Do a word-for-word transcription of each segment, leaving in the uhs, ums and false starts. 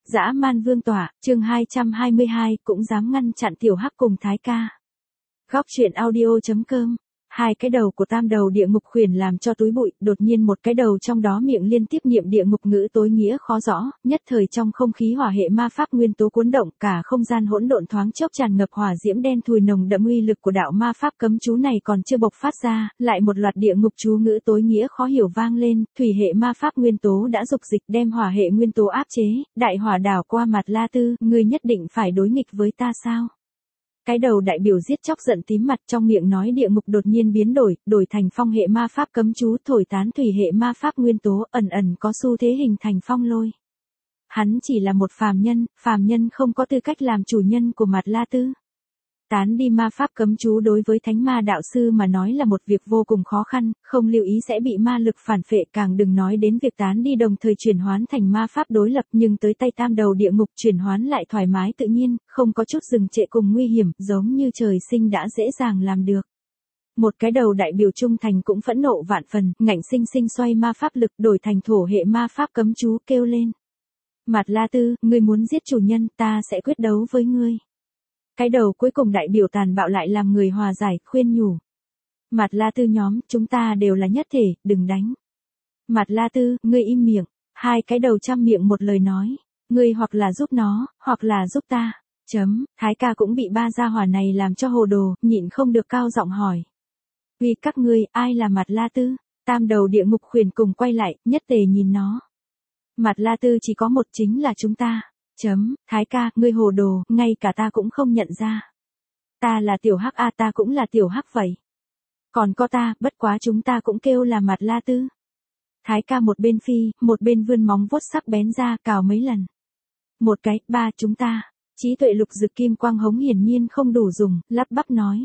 Dã man vương tỏa, chương hai trăm hai mươi hai, cũng dám ngăn chặn tiểu hắc cùng Thái ca. Góc truyện audio.com. Hai cái đầu của tam đầu địa ngục khuyển làm cho túi bụi, đột nhiên một cái đầu trong đó miệng liên tiếp niệm địa ngục ngữ tối nghĩa khó rõ, nhất thời trong không khí hỏa hệ ma pháp nguyên tố cuốn động, cả không gian hỗn độn thoáng chốc tràn ngập hỏa diễm đen thùi nồng đậm uy lực của đạo ma pháp cấm chú này còn chưa bộc phát ra, lại một loạt địa ngục chú ngữ tối nghĩa khó hiểu vang lên, thủy hệ ma pháp nguyên tố đã dục dịch đem hỏa hệ nguyên tố áp chế, đại hỏa đảo qua mặt La Tư, ngươi nhất định phải đối nghịch với ta sao? Cái đầu đại biểu giết chóc giận tím mặt, trong miệng nói địa ngục đột nhiên biến đổi, đổi thành phong hệ ma pháp cấm chú, thổi tán thủy hệ ma pháp nguyên tố, ẩn ẩn có xu thế hình thành phong lôi. Hắn chỉ là một phàm nhân, phàm nhân không có tư cách làm chủ nhân của mặt La Tư. Tán đi ma pháp cấm chú đối với thánh ma đạo sư mà nói là một việc vô cùng khó khăn, không lưu ý sẽ bị ma lực phản phệ, càng đừng nói đến việc tán đi đồng thời chuyển hoán thành ma pháp đối lập, nhưng tới tay tam đầu địa ngục chuyển hoán lại thoải mái tự nhiên, không có chút dừng trệ cùng nguy hiểm, giống như trời sinh đã dễ dàng làm được. Một cái đầu đại biểu trung thành cũng phẫn nộ vạn phần, ngạnh sinh sinh xoay ma pháp lực đổi thành thổ hệ ma pháp cấm chú, kêu lên. Mặt La Tư, ngươi muốn giết chủ nhân, ta sẽ quyết đấu với ngươi. Cái đầu cuối cùng đại biểu tàn bạo lại làm người hòa giải, khuyên nhủ. Mặt La Tư nhóm, chúng ta đều là nhất thể, đừng đánh. Mặt La Tư, ngươi im miệng. Hai cái đầu trăm miệng một lời nói. Ngươi hoặc là giúp nó, hoặc là giúp ta. Chấm, Thái ca cũng bị ba gia hỏa này làm cho hồ đồ, nhịn không được cao giọng hỏi. Vì các ngươi, ai là Mặt La Tư? Tam đầu địa ngục khuyển cùng quay lại, nhất tề nhìn nó. Mặt La Tư chỉ có một, chính là chúng ta. Chấm, Thái ca, ngươi hồ đồ, ngay cả ta cũng không nhận ra. Ta là tiểu hắc a, ta cũng là tiểu hắc vậy. Còn có ta, bất quá chúng ta cũng kêu là Mặt La Tư. Thái ca một bên phi, một bên vươn móng vuốt sắc bén ra, cào mấy lần. Một cái, ba chúng ta. Trí tuệ lục dực kim quang hống hiển nhiên không đủ dùng, lắp bắp nói.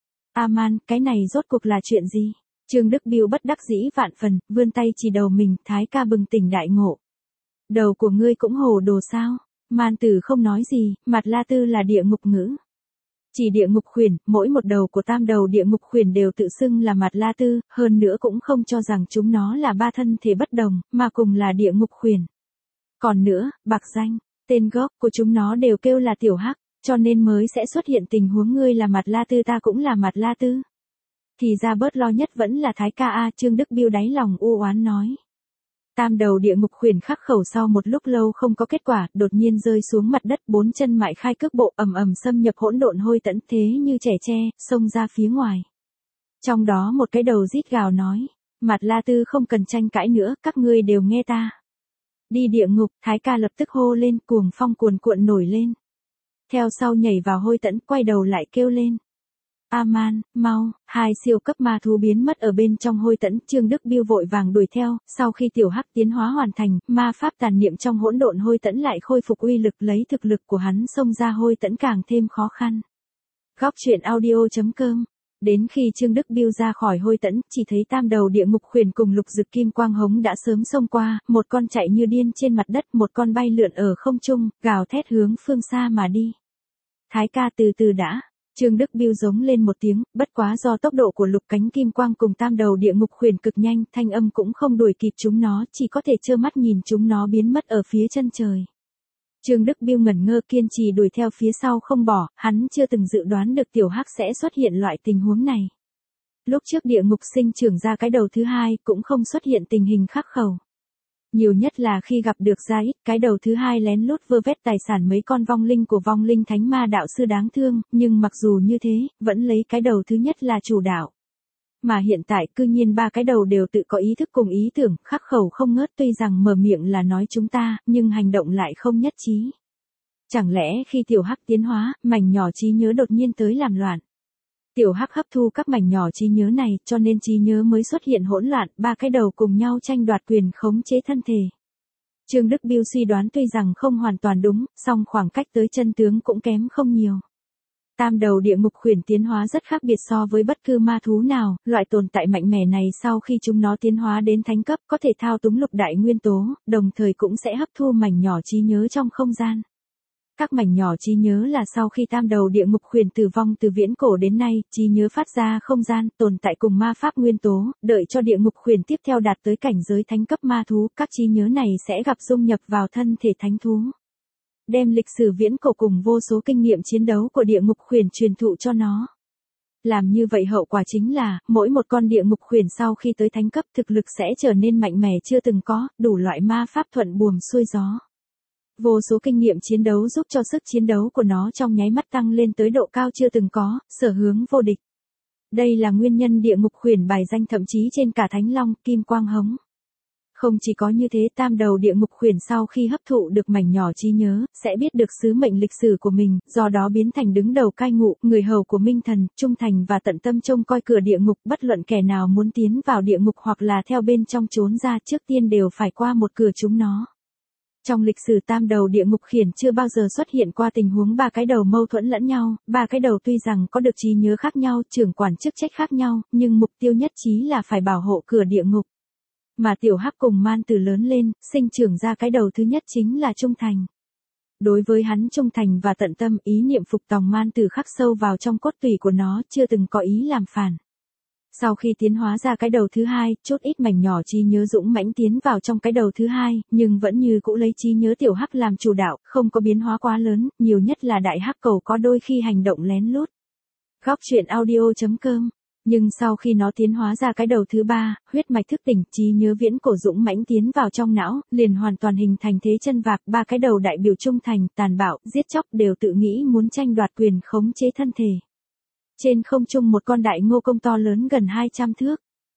A-man, cái này rốt cuộc là chuyện gì? Trương Đức Biêu bất đắc dĩ vạn phần, vươn tay chỉ đầu mình, Thái ca bừng tỉnh đại ngộ. Đầu của ngươi cũng hồ đồ sao? Man tử không nói gì, Mặt La Tư là địa ngục ngữ. Chỉ địa ngục khuyển, mỗi một đầu của tam đầu địa ngục khuyển đều tự xưng là Mặt La Tư, hơn nữa cũng không cho rằng chúng nó là ba thân thể bất đồng, mà cùng là địa ngục khuyển. Còn nữa, bạc danh, tên gốc của chúng nó đều kêu là tiểu hắc, cho nên mới sẽ xuất hiện tình huống ngươi là Mặt La Tư ta cũng là Mặt La Tư. Thì ra bớt lo nhất vẫn là Thái ca a, Trương Đức Biêu đáy lòng u oán nói. Tam đầu địa ngục khuyển khắc khẩu sau một lúc lâu không có kết quả, đột nhiên rơi xuống mặt đất, bốn chân mại khai cước bộ ầm ầm xâm nhập hỗn độn hôi tẫn thế như trẻ tre, xông ra phía ngoài. Trong đó một cái đầu rít gào nói, Mặt La Tư không cần tranh cãi nữa, các ngươi đều nghe ta. Đi địa ngục, Thái ca lập tức hô lên, cuồng phong cuồn cuộn nổi lên. Theo sau nhảy vào hôi tẫn, quay đầu lại kêu lên. A-man, mau, hai siêu cấp ma thú biến mất ở bên trong hôi tẫn, Trương Đức Biêu vội vàng đuổi theo, sau khi tiểu hắc tiến hóa hoàn thành, ma pháp tàn niệm trong hỗn độn hôi tẫn lại khôi phục uy lực, lấy thực lực của hắn xông ra hôi tẫn càng thêm khó khăn. Góc truyện audio.com. Đến khi Trương Đức Biêu ra khỏi hôi tẫn, chỉ thấy tam đầu địa ngục khuyển cùng lục dực kim quang hống đã sớm xông qua, một con chạy như điên trên mặt đất, một con bay lượn ở không trung, gào thét hướng phương xa mà đi. Thái ca từ từ đã. Trương Đức Biêu giống lên một tiếng, bất quá do tốc độ của lục cánh kim quang cùng tam đầu địa ngục khuyển cực nhanh, thanh âm cũng không đuổi kịp chúng nó, chỉ có thể trơ mắt nhìn chúng nó biến mất ở phía chân trời. Trương Đức Biêu ngẩn ngơ kiên trì đuổi theo phía sau không bỏ, hắn chưa từng dự đoán được tiểu hắc sẽ xuất hiện loại tình huống này. Lúc trước địa ngục sinh trưởng ra cái đầu thứ hai cũng không xuất hiện tình hình khắc khẩu. Nhiều nhất là khi gặp được ra ít, cái đầu thứ hai lén lút vơ vét tài sản mấy con vong linh của vong linh thánh ma đạo sư đáng thương, nhưng mặc dù như thế, vẫn lấy cái đầu thứ nhất là chủ đạo. Mà hiện tại cư nhiên ba cái đầu đều tự có ý thức cùng ý tưởng, khắc khẩu không ngớt, tuy rằng mở miệng là nói chúng ta, nhưng hành động lại không nhất trí. Chẳng lẽ khi tiểu hắc tiến hóa, mảnh nhỏ trí nhớ đột nhiên tới làm loạn. Tiểu hắc hấp thu các mảnh nhỏ trí nhớ này, cho nên trí nhớ mới xuất hiện hỗn loạn, ba cái đầu cùng nhau tranh đoạt quyền khống chế thân thể. Trương Đức Biêu suy đoán tuy rằng không hoàn toàn đúng, song khoảng cách tới chân tướng cũng kém không nhiều. Tam đầu địa ngục khuyển tiến hóa rất khác biệt so với bất cứ ma thú nào, loại tồn tại mạnh mẽ này sau khi chúng nó tiến hóa đến thánh cấp có thể thao túng lục đại nguyên tố, đồng thời cũng sẽ hấp thu mảnh nhỏ trí nhớ trong không gian. Các mảnh nhỏ trí nhớ là sau khi tam đầu địa ngục khuyển tử vong từ viễn cổ đến nay, trí nhớ phát ra không gian, tồn tại cùng ma pháp nguyên tố, đợi cho địa ngục khuyển tiếp theo đạt tới cảnh giới thánh cấp ma thú, các trí nhớ này sẽ gặp dung nhập vào thân thể thánh thú. đem lịch sử viễn cổ cùng vô số kinh nghiệm chiến đấu của địa ngục khuyển truyền thụ cho nó. Làm như vậy hậu quả chính là, mỗi một con địa ngục khuyển sau khi tới thánh cấp thực lực sẽ trở nên mạnh mẽ chưa từng có, đủ loại ma pháp thuận buồm xuôi gió. Vô số kinh nghiệm chiến đấu giúp cho sức chiến đấu của nó trong nháy mắt tăng lên tới độ cao chưa từng có, sở hướng vô địch. Đây là nguyên nhân địa ngục khuyển bài danh thậm chí trên cả Thánh Long, Kim Quang Hống. Không chỉ có như thế, tam đầu địa ngục khuyển sau khi hấp thụ được mảnh nhỏ trí nhớ, sẽ biết được sứ mệnh lịch sử của mình, do đó biến thành đứng đầu cai ngụ, người hầu của Minh Thần, trung thành và tận tâm trông coi cửa địa ngục, bất luận kẻ nào muốn tiến vào địa ngục hoặc là theo bên trong trốn ra trước tiên đều phải qua một cửa chúng nó. Trong lịch sử tam đầu địa ngục khiển chưa bao giờ xuất hiện qua tình huống ba cái đầu mâu thuẫn lẫn nhau, ba cái đầu tuy rằng có được trí nhớ khác nhau, trưởng quản chức trách khác nhau, nhưng mục tiêu nhất trí là phải bảo hộ cửa địa ngục. Mà tiểu hắc cùng man từ lớn lên, sinh trưởng ra cái đầu thứ nhất chính là trung thành. Đối với hắn trung thành và tận tâm, ý niệm phục tòng man từ khắc sâu vào trong cốt tủy của nó, chưa từng có ý làm phản. Sau khi tiến hóa ra cái đầu thứ hai, chút ít mảnh nhỏ trí nhớ dũng mãnh tiến vào trong cái đầu thứ hai, nhưng vẫn như cũ lấy trí nhớ tiểu hắc làm chủ đạo, không có biến hóa quá lớn, nhiều nhất là đại hắc cầu có đôi khi hành động lén lút. Góc truyện audio chấm com. Nhưng sau khi nó tiến hóa ra cái đầu thứ ba, huyết mạch thức tỉnh, trí nhớ viễn cổ dũng mãnh tiến vào trong não, liền hoàn toàn hình thành thế chân vạc, ba cái đầu đại biểu trung thành, tàn bạo, giết chóc đều tự nghĩ muốn tranh đoạt quyền khống chế thân thể. Trên không trung một con đại ngô công to lớn gần hai trăm thước.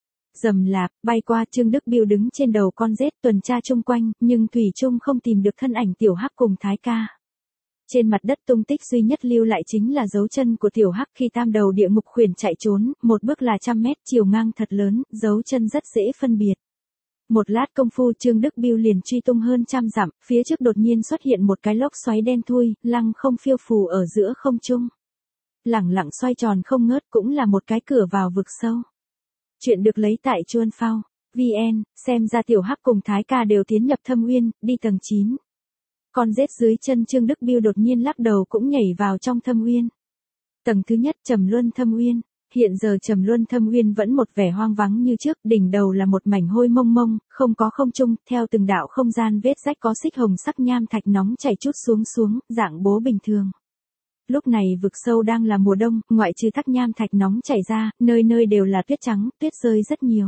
Rầm lạp, bay qua, Trương Đức Biêu đứng trên đầu con rết tuần tra chung quanh, nhưng thủy chung không tìm được thân ảnh tiểu hắc cùng Thái ca. Trên mặt đất tung tích duy nhất lưu lại chính là dấu chân của tiểu hắc khi tam đầu địa ngục khuyển chạy trốn, một bước là trăm mét, chiều ngang thật lớn, dấu chân rất dễ phân biệt. Một lát công phu Trương Đức Biêu liền truy tung hơn trăm dặm, phía trước đột nhiên xuất hiện một cái lốc xoáy đen thui, lăng không phiêu phù ở giữa không trung. Lẳng lặng xoay tròn không ngớt cũng là một cái cửa vào vực sâu. Chuyện được lấy tại Chuan Phao, vn, xem ra tiểu hắc cùng Thái ca đều tiến nhập thâm uyên, đi tầng chín. Con rết dưới chân Trương Đức Biêu đột nhiên lắc đầu cũng nhảy vào trong thâm uyên. Tầng thứ nhất Trầm Luân Thâm Uyên. Hiện giờ Trầm Luân Thâm Uyên vẫn một vẻ hoang vắng như trước, đỉnh đầu là một mảnh hôi mông mông, không có không trung, theo từng đạo không gian vết rách có xích hồng sắc nham thạch nóng chảy chút xuống xuống, dạng bố bình thường. Lúc này vực sâu đang là mùa đông, ngoại trừ thác nham thạch nóng chảy ra, nơi nơi đều là tuyết trắng, tuyết rơi rất nhiều.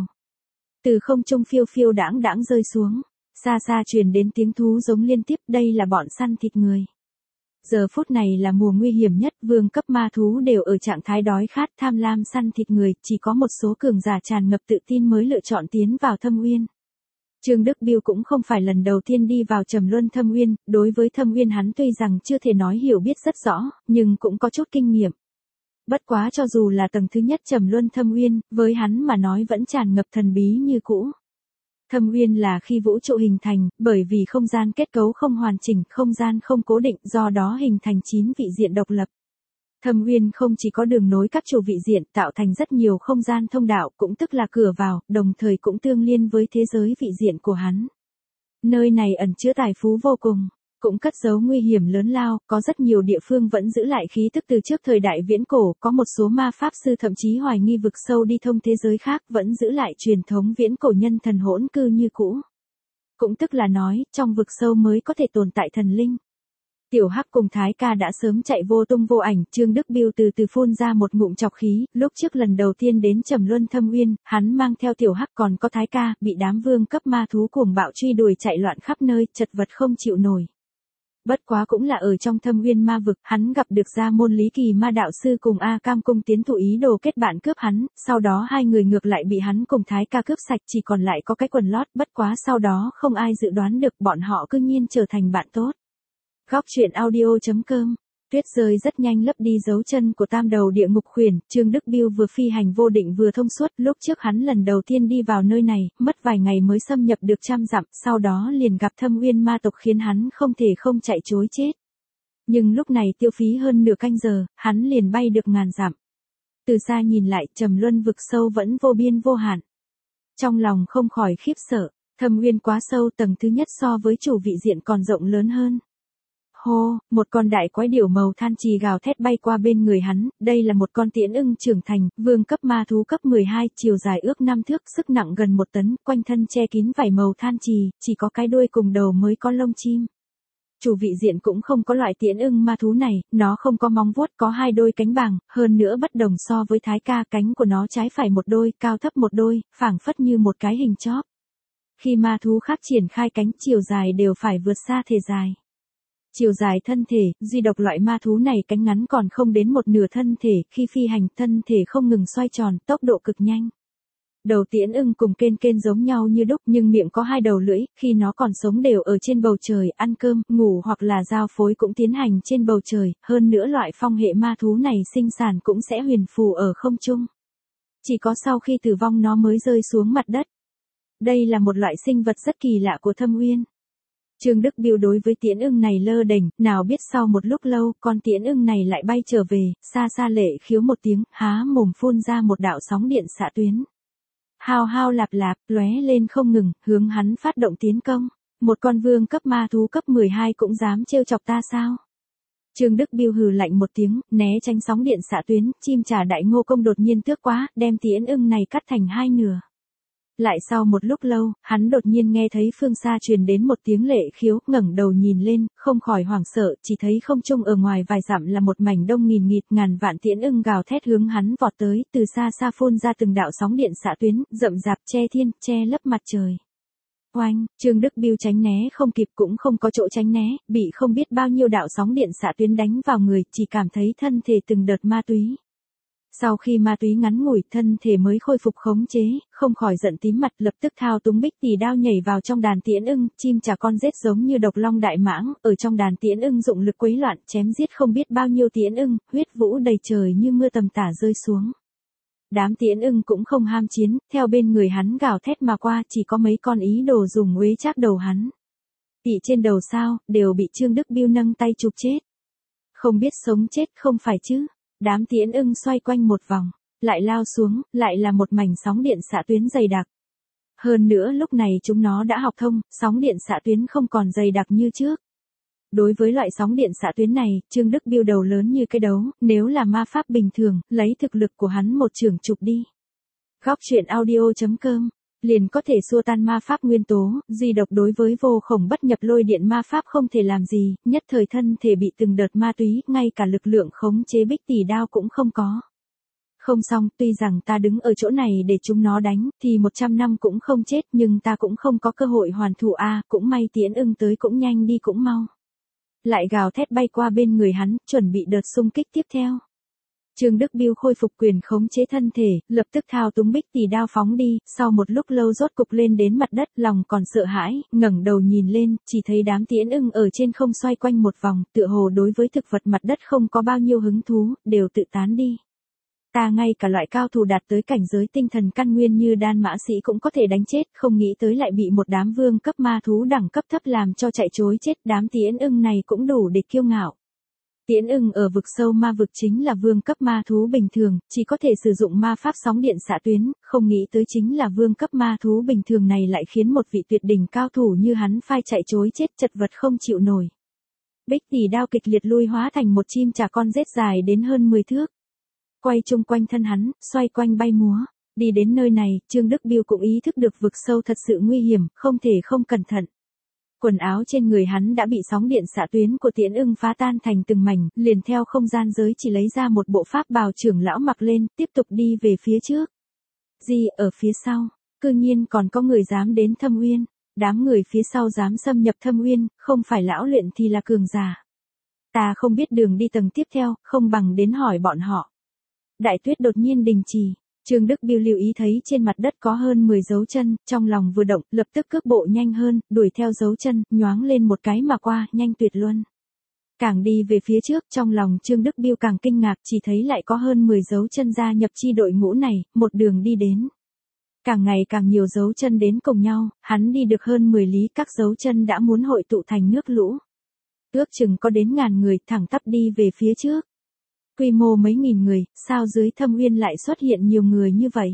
Từ không trung phiêu phiêu đãng đãng rơi xuống, xa xa truyền đến tiếng thú giống liên tiếp, đây là bọn săn thịt người. Giờ phút này là mùa nguy hiểm nhất, vương cấp ma thú đều ở trạng thái đói khát tham lam săn thịt người, chỉ có một số cường giả tràn ngập tự tin mới lựa chọn tiến vào thâm uyên. Trương Đức Biêu cũng không phải lần đầu tiên đi vào Trầm Luân Thâm Uyên, đối với Thâm Uyên hắn tuy rằng chưa thể nói hiểu biết rất rõ, nhưng cũng có chút kinh nghiệm. Bất quá cho dù là tầng thứ nhất Trầm Luân Thâm Uyên, với hắn mà nói vẫn tràn ngập thần bí như cũ. Thâm Uyên là khi vũ trụ hình thành, bởi vì không gian kết cấu không hoàn chỉnh, không gian không cố định, do đó hình thành chín vị diện độc lập. Thâm Uyên không chỉ có đường nối các chủ vị diện, tạo thành rất nhiều không gian thông đạo, cũng tức là cửa vào, đồng thời cũng tương liên với thế giới vị diện của hắn. Nơi này ẩn chứa tài phú vô cùng, cũng cất giấu nguy hiểm lớn lao, có rất nhiều địa phương vẫn giữ lại khí tức từ trước thời đại viễn cổ, có một số ma pháp sư thậm chí hoài nghi vực sâu đi thông thế giới khác, vẫn giữ lại truyền thống viễn cổ nhân thần hỗn cư như cũ. Cũng tức là nói, trong vực sâu mới có thể tồn tại thần linh. Tiểu hắc cùng Thái ca đã sớm chạy vô tung vô ảnh, Trương Đức Biêu từ từ phun ra một ngụm trọc khí, lúc trước lần đầu tiên đến Trầm Luân Thâm Uyên, hắn mang theo tiểu hắc còn có Thái ca, bị đám vương cấp ma thú cuồng bạo truy đuổi chạy loạn khắp nơi, chật vật không chịu nổi. Bất quá cũng là ở trong Thâm Uyên ma vực, hắn gặp được Gia Môn Lý Kỳ ma đạo sư cùng A Cam cung tiến thủ ý đồ kết bạn cướp hắn, sau đó hai người ngược lại bị hắn cùng Thái ca cướp sạch, chỉ còn lại có cái quần lót, bất quá sau đó không ai dự đoán được bọn họ cư nhiên trở thành bạn tốt. Góc truyện audio chấm com. Tuyết rơi rất nhanh lấp đi dấu chân của tam đầu địa ngục khuyển, Trương Đức Biêu vừa phi hành vô định vừa thông suốt, lúc trước hắn lần đầu tiên đi vào nơi này, mất vài ngày mới xâm nhập được trăm dặm, sau đó liền gặp Thâm Uyên ma tộc khiến hắn không thể không chạy trối chết. Nhưng lúc này tiêu phí hơn nửa canh giờ, hắn liền bay được ngàn dặm. Từ xa nhìn lại, Trầm Luân vực sâu vẫn vô biên vô hạn. Trong lòng không khỏi khiếp sợ, Thâm Uyên quá sâu, tầng thứ nhất so với chủ vị diện còn rộng lớn hơn. Hô, một con đại quái điểu màu than trì gào thét bay qua bên người hắn, đây là một con tiễn ưng trưởng thành, vương cấp ma thú cấp mười hai, chiều dài ước năm thước, sức nặng gần một tấn, quanh thân che kín vảy màu than trì, chỉ có cái đuôi cùng đầu mới có lông chim. chủ vị diện cũng không có loại tiễn ưng ma thú này, nó không có móng vuốt, có hai đôi cánh bàng, hơn nữa bất đồng so với Thái ca, cánh của nó trái phải một đôi, cao thấp một đôi, phảng phất như một cái hình chóp. Khi ma thú khác triển khai cánh, chiều dài đều phải vượt xa thể dài. Chiều dài thân thể, duy độc loại ma thú này cánh ngắn còn không đến một nửa thân thể, khi phi hành thân thể không ngừng xoay tròn, tốc độ cực nhanh. Đầu tiễn ưng cùng kên kên giống nhau như đúc nhưng miệng có hai đầu lưỡi, khi nó còn sống đều ở trên bầu trời, ăn cơm, ngủ hoặc là giao phối cũng tiến hành trên bầu trời, hơn nữa loại phong hệ ma thú này sinh sản cũng sẽ huyền phù ở không trung. Chỉ có sau khi tử vong nó mới rơi xuống mặt đất. Đây là một loại sinh vật rất kỳ lạ của Thâm Uyên. Trương Đức Biêu đối với tiễn ưng này lơ đễnh, nào biết sau một lúc lâu, con tiễn ưng này lại bay trở về, xa xa Lệ Khiếu một tiếng, há mồm phun ra một đạo sóng điện xạ tuyến. Hao hao lạp lạp, lóe lên không ngừng, hướng hắn phát động tiến công. Một con vương cấp ma thú cấp mười hai cũng dám trêu chọc ta sao? Trương Đức Biêu hừ lạnh một tiếng, né tránh sóng điện xạ tuyến, chim trà đại ngô công đột nhiên tước quá, đem tiễn ưng này cắt thành hai nửa. Lại sau một lúc lâu, hắn đột nhiên nghe thấy phương xa truyền đến một tiếng Lệ Khiếu, ngẩng đầu nhìn lên, không khỏi hoảng sợ, chỉ thấy không trung ở ngoài vài dặm là một mảnh đông nghìn nghịt, ngàn vạn tiễn ưng gào thét hướng hắn vọt tới, từ xa xa phun ra từng đạo sóng điện xạ tuyến, rậm rạp che thiên, che lấp mặt trời. Oanh, Trương Đức Biêu tránh né không kịp cũng không có chỗ tránh né, bị không biết bao nhiêu đạo sóng điện xạ tuyến đánh vào người, chỉ cảm thấy thân thể từng đợt ma túy. Sau khi ma túy ngắn ngủi, thân thể mới khôi phục khống chế, không khỏi giận tím mặt, lập tức thao túng bích tỷ đao nhảy vào trong đàn tiễn ưng, chim chả con rết giống như độc long đại mãng, ở trong đàn tiễn ưng dụng lực quấy loạn, chém giết không biết bao nhiêu tiễn ưng, huyết vũ đầy trời như mưa tầm tả rơi xuống. Đám tiễn ưng cũng không ham chiến, theo bên người hắn gào thét mà qua, chỉ có mấy con ý đồ dùng uế cháp đầu hắn. Bị trên đầu sao, đều bị Trương Đức Biêu nâng tay chụp chết. Không biết sống chết không phải chứ. Đám tiễn ưng xoay quanh một vòng, lại lao xuống, lại là một mảnh sóng điện xạ tuyến dày đặc. Hơn nữa lúc này chúng nó đã học thông, sóng điện xạ tuyến không còn dày đặc như trước. Đối với loại sóng điện xạ tuyến này, Trương Đức Biêu đầu lớn như cái đấu, nếu là ma pháp bình thường, lấy thực lực của hắn một chưởng chụp đi. Góc truyện audio chấm com liền có thể xua tan ma pháp nguyên tố, duy độc đối với vô khổng bất nhập lôi điện ma pháp không thể làm gì, nhất thời thân thể bị từng đợt ma túy, ngay cả lực lượng khống chế bích tỷ đao cũng không có. Không xong, tuy rằng ta đứng ở chỗ này để chúng nó đánh, thì một trăm năm cũng không chết, nhưng ta cũng không có cơ hội hoàn thủ a, cũng may tiễn ưng tới cũng nhanh đi cũng mau. Lại gào thét bay qua bên người hắn, chuẩn bị đợt xung kích tiếp theo. Trương Đức Biêu khôi phục quyền khống chế thân thể, lập tức thao túng bích tỷ đao phóng đi, sau một lúc lâu rốt cục lên đến mặt đất, lòng còn sợ hãi, ngẩng đầu nhìn lên, chỉ thấy đám tiễn ưng ở trên không xoay quanh một vòng, tựa hồ đối với thực vật mặt đất không có bao nhiêu hứng thú, đều tự tán đi. Ta ngay cả loại cao thủ đạt tới cảnh giới tinh thần căn nguyên như đan mã sĩ cũng có thể đánh chết, không nghĩ tới lại bị một đám vương cấp ma thú đẳng cấp thấp làm cho chạy trối chết, đám tiễn ưng này cũng đủ để kiêu ngạo. Tiễn ưng ở vực sâu ma vực chính là vương cấp ma thú bình thường, chỉ có thể sử dụng ma pháp sóng điện xạ tuyến, không nghĩ tới chính là vương cấp ma thú bình thường này lại khiến một vị tuyệt đỉnh cao thủ như hắn phai chạy trối chết, chật vật không chịu nổi. Bích tỷ đao kịch liệt lui hóa thành một chim chả con rết dài đến hơn mười thước. Quay chung quanh thân hắn, xoay quanh bay múa. Đi đến nơi này, Trương Đức Biêu cũng ý thức được vực sâu thật sự nguy hiểm, không thể không cẩn thận. Quần áo trên người hắn đã bị sóng điện xạ tuyến của tiễn ưng phá tan thành từng mảnh, liền theo không gian giới chỉ lấy ra một bộ pháp bào trưởng lão mặc lên, tiếp tục đi về phía trước. Gì, ở phía sau, cư nhiên còn có người dám đến Thâm Uyên, đám người phía sau dám xâm nhập Thâm Uyên, không phải lão luyện thì là cường giả. Ta không biết đường đi tầng tiếp theo, không bằng đến hỏi bọn họ. Đại tuyết đột nhiên đình trì. Trương Đức Biêu lưu ý thấy trên mặt đất có hơn mười dấu chân, trong lòng vừa động, lập tức cước bộ nhanh hơn, đuổi theo dấu chân, nhoáng lên một cái mà qua, nhanh tuyệt luân. Càng đi về phía trước, trong lòng Trương Đức Biêu càng kinh ngạc, chỉ thấy lại có hơn mười dấu chân gia nhập chi đội ngũ này, một đường đi đến. Càng ngày càng nhiều dấu chân đến cùng nhau, hắn đi được hơn mười lý, các dấu chân đã muốn hội tụ thành nước lũ. Ước chừng có đến ngàn người, thẳng tắp đi về phía trước. Quy mô mấy nghìn người, sao dưới Thâm Uyên lại xuất hiện nhiều người như vậy?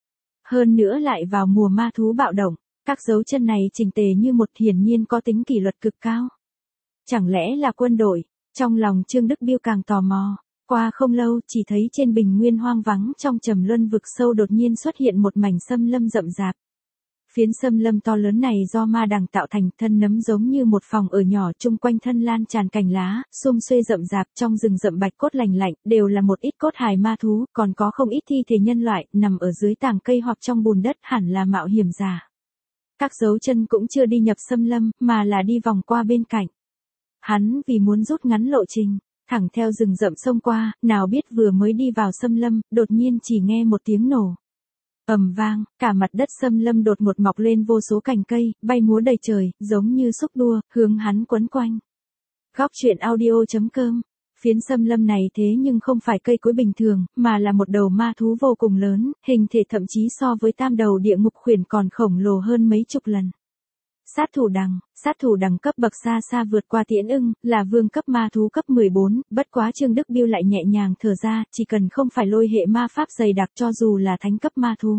Hơn nữa lại vào mùa ma thú bạo động, các dấu chân này chỉnh tề như một, hiển nhiên có tính kỷ luật cực cao. Chẳng lẽ là quân đội? Trong lòng Trương Đức Biêu càng tò mò. Qua không lâu, chỉ thấy trên bình nguyên hoang vắng trong trầm luân vực sâu đột nhiên xuất hiện một mảnh xâm lâm rậm rạp. Phiến xâm lâm to lớn này do ma đằng tạo thành, thân nấm giống như một phòng ở nhỏ, chung quanh thân lan tràn cành lá, sum xuê rậm rạp, trong rừng rậm bạch cốt lành lạnh, đều là một ít cốt hài ma thú, còn có không ít thi thể nhân loại, nằm ở dưới tàng cây hoặc trong bùn đất, hẳn là mạo hiểm giả. Các dấu chân cũng chưa đi nhập xâm lâm, mà là đi vòng qua bên cạnh. Hắn vì muốn rút ngắn lộ trình, thẳng theo rừng rậm xông qua, nào biết vừa mới đi vào xâm lâm, đột nhiên chỉ nghe một tiếng nổ. Ầm vang, cả mặt đất xâm lâm đột ngột mọc lên vô số cành cây, bay múa đầy trời, giống như xúc đua, hướng hắn quấn quanh. Góc truyện audio chấm com. Phiến xâm lâm này thế nhưng không phải cây cối bình thường, mà là một đầu ma thú vô cùng lớn, hình thể thậm chí so với tam đầu địa ngục khuyển còn khổng lồ hơn mấy chục lần. Sát thủ đằng, sát thủ đằng cấp bậc xa xa vượt qua Tiễn Ưng, là vương cấp ma thú cấp mười bốn, bất quá Trương Đức Biêu lại nhẹ nhàng thở ra, chỉ cần không phải lôi hệ ma pháp dày đặc cho dù là thánh cấp ma thú.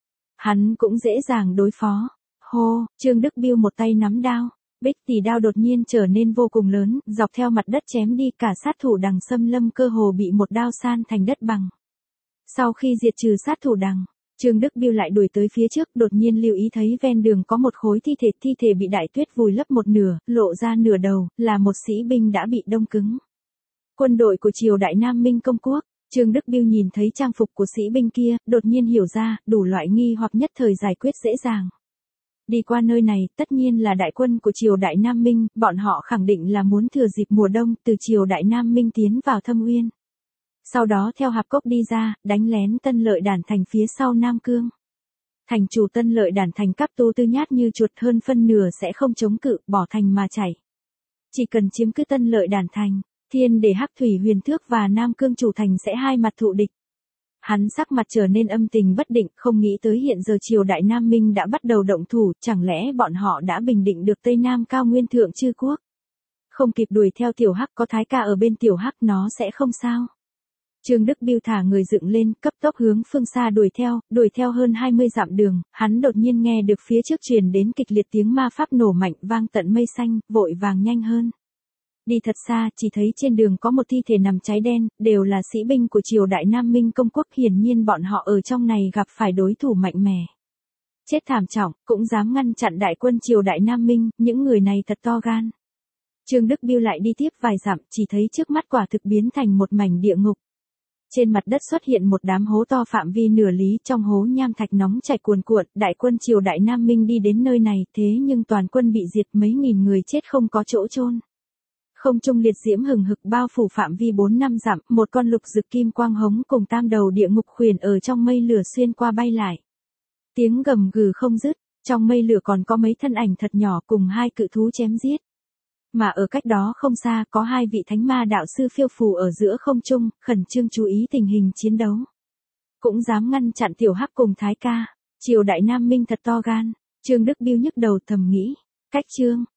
Hắn cũng dễ dàng đối phó. Hô, Trương Đức Biêu một tay nắm đao, bích tỷ đao đột nhiên trở nên vô cùng lớn, dọc theo mặt đất chém đi, cả sát thủ đằng xâm lâm cơ hồ bị một đao san thành đất bằng. Sau khi diệt trừ sát thủ đằng, Trương Đức Biêu lại đuổi tới phía trước, đột nhiên lưu ý thấy ven đường có một khối thi thể, thi thể bị đại tuyết vùi lấp một nửa, lộ ra nửa đầu, là một sĩ binh đã bị đông cứng. Quân đội của triều đại Nam Minh Công Quốc. Trương Đức Biêu nhìn thấy trang phục của sĩ binh kia, đột nhiên hiểu ra, đủ loại nghi hoặc nhất thời giải quyết dễ dàng. Đi qua nơi này, tất nhiên là đại quân của triều đại Nam Minh, bọn họ khẳng định là muốn thừa dịp mùa đông, từ triều đại Nam Minh tiến vào Thâm Uyên. Sau đó theo hạp cốc đi ra, đánh lén Tân Lợi Đản thành phía sau Nam Cương. Thành chủ Tân Lợi Đản thành Cáp Tu Tư nhát như chuột, hơn phân nửa sẽ không chống cự, bỏ thành mà chạy. Chỉ cần chiếm cứ Tân Lợi Đản thành, Thiên để Hắc Thủy Huyền Thước và Nam Cương chủ thành sẽ hai mặt thụ địch. Hắn sắc mặt trở nên âm tình bất định, không nghĩ tới hiện giờ triều đại Nam Minh đã bắt đầu động thủ, chẳng lẽ bọn họ đã bình định được Tây Nam cao nguyên thượng chư quốc. Không kịp đuổi theo Tiểu Hắc, có Thái Ca ở bên Tiểu Hắc nó sẽ không sao. Trương Đức Biêu thả người dựng lên, cấp tốc hướng phương xa đuổi theo, đuổi theo hơn hai mươi dặm đường, hắn đột nhiên nghe được phía trước truyền đến kịch liệt tiếng ma pháp nổ mạnh vang tận mây xanh, vội vàng nhanh hơn. Đi thật xa, chỉ thấy trên đường có một thi thể nằm cháy đen, đều là sĩ binh của triều đại Nam Minh Công Quốc, hiển nhiên bọn họ ở trong này gặp phải đối thủ mạnh mẽ. Chết thảm trọng, cũng dám ngăn chặn đại quân triều đại Nam Minh, những người này thật to gan. Trương Đức Biêu lại đi tiếp vài dặm, chỉ thấy trước mắt quả thực biến thành một mảnh địa ngục. Trên mặt đất xuất hiện một đám hố to phạm vi nửa lý, trong hố nham thạch nóng chảy cuồn cuộn, đại quân triều đại Nam Minh đi đến nơi này, thế nhưng toàn quân bị diệt, mấy nghìn người chết không có chỗ chôn. Không trung liệt diễm hừng hực bao phủ phạm vi bốn năm dặm, một con lục dực kim quang hống cùng tam đầu địa ngục khuyển ở trong mây lửa xuyên qua bay lại. Tiếng gầm gừ không dứt, trong mây lửa còn có mấy thân ảnh thật nhỏ cùng hai cự thú chém giết. Mà ở cách đó không xa có hai vị thánh ma đạo sư phiêu phù ở giữa không trung, khẩn trương chú ý tình hình chiến đấu. Cũng dám ngăn chặn Tiểu Hắc cùng Thái Ca, triều đại Nam Minh thật to gan. Trương Đức Biêu nhức đầu thầm nghĩ, cách chương.